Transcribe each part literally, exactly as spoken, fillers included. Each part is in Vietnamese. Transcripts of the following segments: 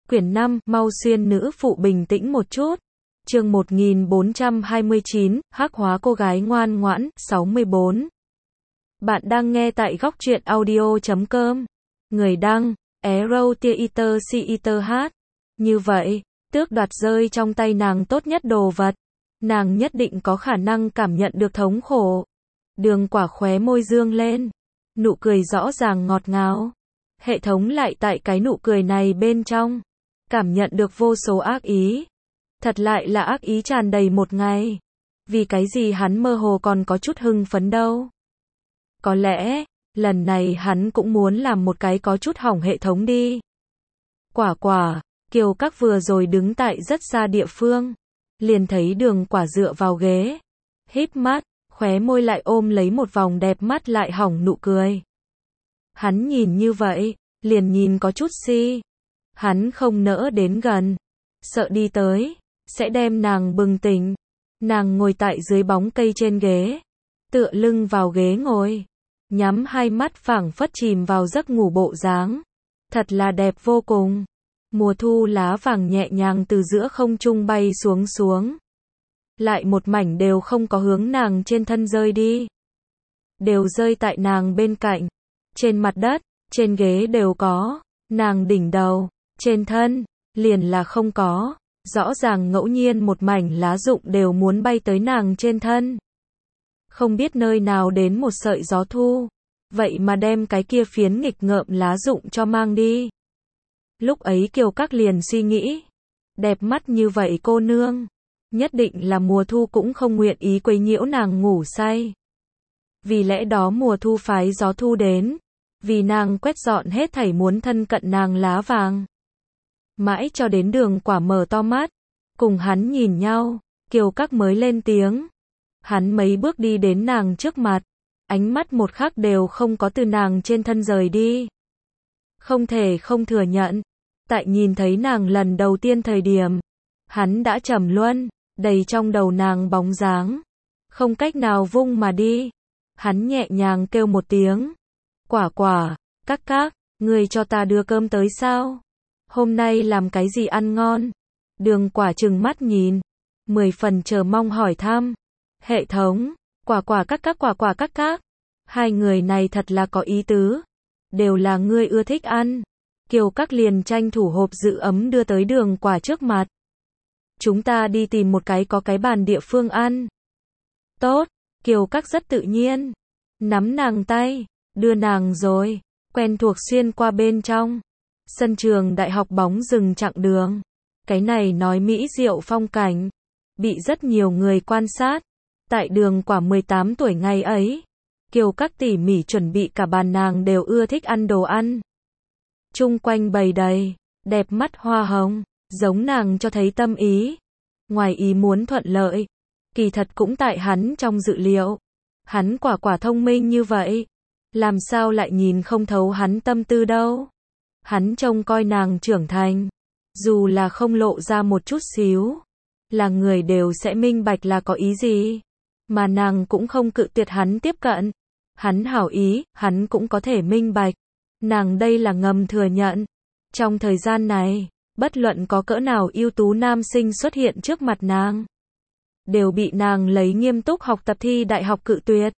Quyển năm, mau xuyên nữ phụ bình tĩnh một chút. Chương một nghìn bốn trăm hai mươi chín, hắc hóa cô gái ngoan ngoãn, sáu mươi bốn. Bạn đang nghe tại góc truyện audio chấm com. Người đăng, Arrow Theater Theater hát. Như vậy, tước đoạt rơi trong tay nàng tốt nhất đồ vật. Nàng nhất định có khả năng cảm nhận được thống khổ. Đường Quả khóe môi dương lên. Nụ cười rõ ràng ngọt ngào. Hệ thống lại tại cái nụ cười này bên trong. Cảm nhận được vô số ác ý. Thật lại là ác ý tràn đầy một ngày. Vì cái gì hắn mơ hồ còn có chút hưng phấn đâu. Có lẽ, lần này hắn cũng muốn làm một cái có chút hỏng hệ thống đi. Quả Quả, Kiều Các vừa rồi đứng tại rất xa địa phương. Liền thấy Đường Quả dựa vào ghế. Híp mắt, khóe môi lại ôm lấy một vòng đẹp mắt lại hỏng nụ cười. Hắn nhìn như vậy, liền nhìn có chút si. Hắn không nỡ đến gần. Sợ đi tới, sẽ đem nàng bừng tỉnh. Nàng ngồi tại dưới bóng cây trên ghế. Tựa lưng vào ghế ngồi. Nhắm hai mắt phảng phất chìm vào giấc ngủ bộ dáng. Thật là đẹp vô cùng. Mùa thu lá vàng nhẹ nhàng từ giữa không trung bay xuống xuống. Lại một mảnh đều không có hướng nàng trên thân rơi đi. Đều rơi tại nàng bên cạnh. Trên mặt đất, trên ghế đều có. Nàng đỉnh đầu, trên thân, liền là không có. Rõ ràng ngẫu nhiên một mảnh lá rụng đều muốn bay tới nàng trên thân. Không biết nơi nào đến một sợi gió thu. Vậy mà đem cái kia phiến nghịch ngợm lá rụng cho mang đi. Lúc ấy Kiều Các liền suy nghĩ. Đẹp mắt như vậy cô nương. Nhất định là mùa thu cũng không nguyện ý quấy nhiễu nàng ngủ say. Vì lẽ đó mùa thu phái gió thu đến. Vì nàng quét dọn hết thảy muốn thân cận nàng lá vàng. Mãi cho đến Đường Quả mở to mắt. Cùng hắn nhìn nhau. Kiều Các mới lên tiếng. Hắn mấy bước đi đến nàng trước mặt. Ánh mắt một khắc đều không có từ nàng trên thân rời đi. Không thể không thừa nhận. Tại nhìn thấy nàng lần đầu tiên thời điểm. Hắn đã trầm luân. Đầy trong đầu nàng bóng dáng. Không cách nào vung mà đi. Hắn nhẹ nhàng kêu một tiếng. Quả Quả, Các Các, người cho ta đưa cơm tới sao? Hôm nay làm cái gì ăn ngon? Đường Quả trừng mắt nhìn. Mười phần chờ mong hỏi thăm. Hệ thống, Quả Quả Các Các Quả Quả Các Các. Hai người này thật là có ý tứ. Đều là ngươi ưa thích ăn. Kiều Các liền tranh thủ hộp giữ ấm đưa tới Đường Quả trước mặt. Chúng ta đi tìm một cái có cái bàn địa phương ăn. Tốt, Kiều Các rất tự nhiên. Nắm nàng tay, đưa nàng rồi. Quen thuộc xuyên qua bên trong. Sân trường đại học bóng rừng chặng đường. Cái này nói mỹ diệu phong cảnh. Bị rất nhiều người quan sát. Tại Đường Quả mười tám tuổi ngày ấy. Kiều Các tỉ mỉ chuẩn bị cả bàn nàng đều ưa thích ăn đồ ăn. Chung quanh bầy đầy, đẹp mắt hoa hồng, giống nàng cho thấy tâm ý. Ngoài ý muốn thuận lợi. Kỳ thật cũng tại hắn trong dự liệu. Hắn Quả Quả thông minh như vậy. Làm sao lại nhìn không thấu hắn tâm tư đâu. Hắn trông coi nàng trưởng thành. Dù là không lộ ra một chút xíu. Là người đều sẽ minh bạch là có ý gì. Mà nàng cũng không cự tuyệt hắn tiếp cận. Hắn hảo ý, hắn cũng có thể minh bạch. Nàng đây là ngầm thừa nhận. Trong thời gian này, bất luận có cỡ nào ưu tú nam sinh xuất hiện trước mặt nàng. Đều bị nàng lấy nghiêm túc học tập thi đại học cự tuyệt.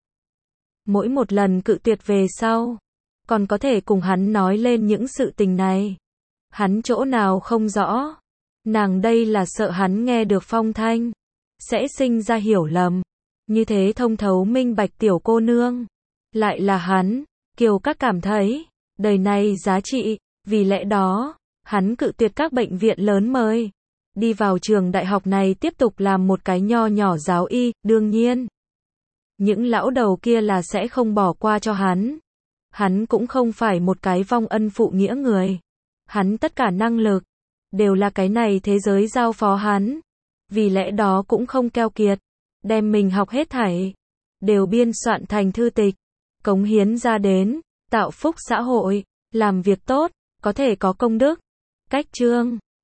Mỗi một lần cự tuyệt về sau. Còn có thể cùng hắn nói lên những sự tình này. Hắn chỗ nào không rõ. Nàng đây là sợ hắn nghe được phong thanh. Sẽ sinh ra hiểu lầm. Như thế thông thấu minh bạch tiểu cô nương. Lại là hắn. Kiều Các cảm thấy. Đời này giá trị. Vì lẽ đó. Hắn cự tuyệt các bệnh viện lớn mời. Đi vào trường đại học này tiếp tục làm một cái nho nhỏ giáo y. Đương nhiên. Những lão đầu kia là sẽ không bỏ qua cho hắn. Hắn cũng không phải một cái vong ân phụ nghĩa người. Hắn tất cả năng lực. Đều là cái này thế giới giao phó hắn. Vì lẽ đó cũng không keo kiệt. Đem mình học hết thảy. Đều biên soạn thành thư tịch. Cống hiến ra đến. Tạo phúc xã hội. Làm việc tốt. Có thể có công đức. Cách chương.